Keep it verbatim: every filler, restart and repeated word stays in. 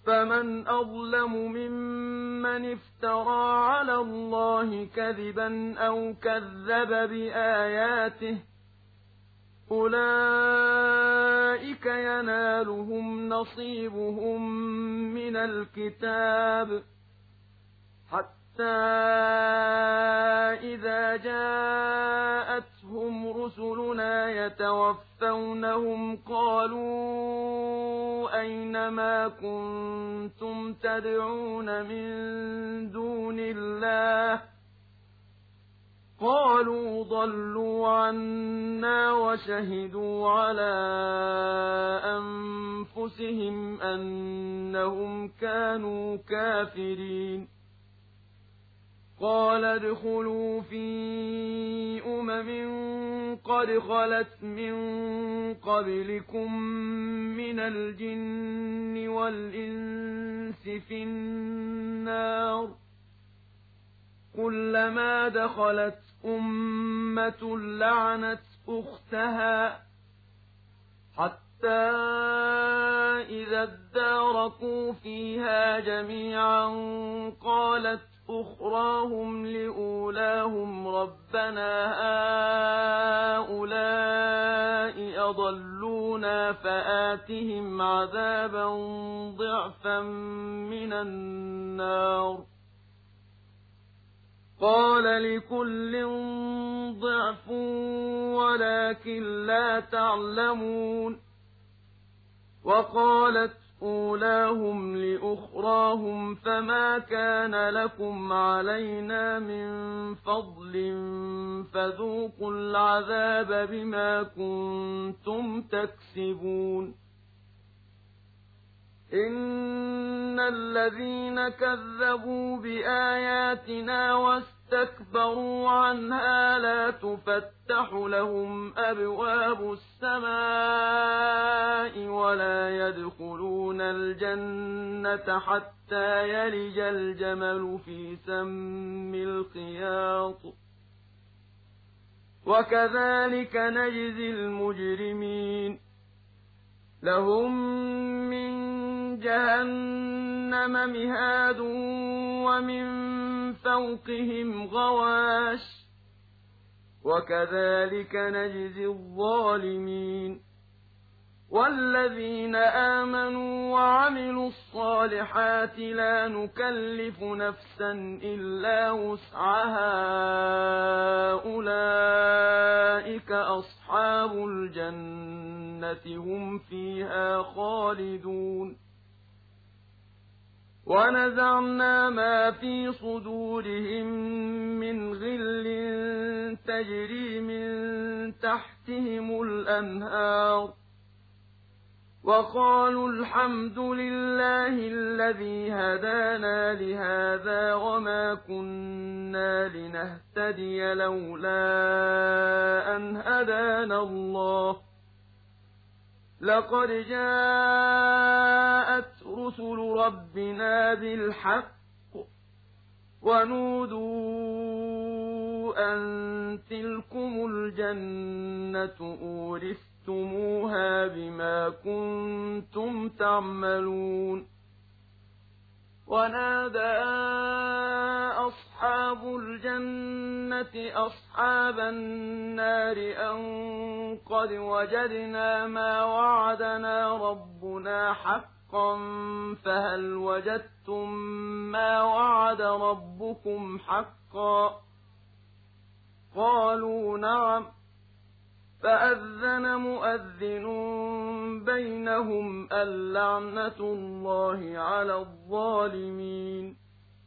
فمن أظلم ممن افترى على الله كذبا أو كذب بآياته أولئك ينالهم نصيبهم من الكتاب حتى إذا جاءتهم رسلنا يتوفونهم قالوا أين ما كنتم تدعون من دون الله قالوا ضلوا عنا وشهدوا على أنفسهم أنهم كانوا كافرين قال ادخلوا في أمم قد خلت من قبلكم من الجن والإنس في النار كلما دخلت أمة لعنت أختها حتى إذا اداركوا فيها جميعا قالت أخراهم لأولاهم ربنا هؤلاء أضلونا فآتهم عذابا ضعفا من النار قال لكل ضعف ولكن لا تعلمون وقالت أولاهم لأخراهم فما كان لكم علينا من فضل فذوقوا العذاب بما كنتم تكسبون إن الذين كذبوا بآياتنا واستكبروا عنها لا تفتح لهم أبواب السماء ولا يدخلون الجنة حتى يلج الجمل في سم الخياط وكذلك نجزي المجرمين لهم من جهنم مهاد ومن فوقهم غواش وكذلك نجزي الظالمين والذين آمنوا وعملوا الصالحات لا نكلف نفسا إلا وسعها أولئك أصحاب الجنة هم فيها خالدون ونزعنا ما في صدورهم من غل تجري من تحتهم الأنهار وقالوا الحمد لله الذي هدانا لهذا وما كنا لنهتدي لولا أن هدانا الله لقد جاءت رسل ربنا بالحق ونودوا أن تلكم الجنة أورثتموها بما كنتم تعملون ونادى أصحاب الجنة أصحاب النار أن قد وجدنا ما وعدنا ربنا حقا فهل وجدتم ما وعد ربكم حقا قالوا نعم فأذن مؤذن بينهم اللعنة الله على الظالمين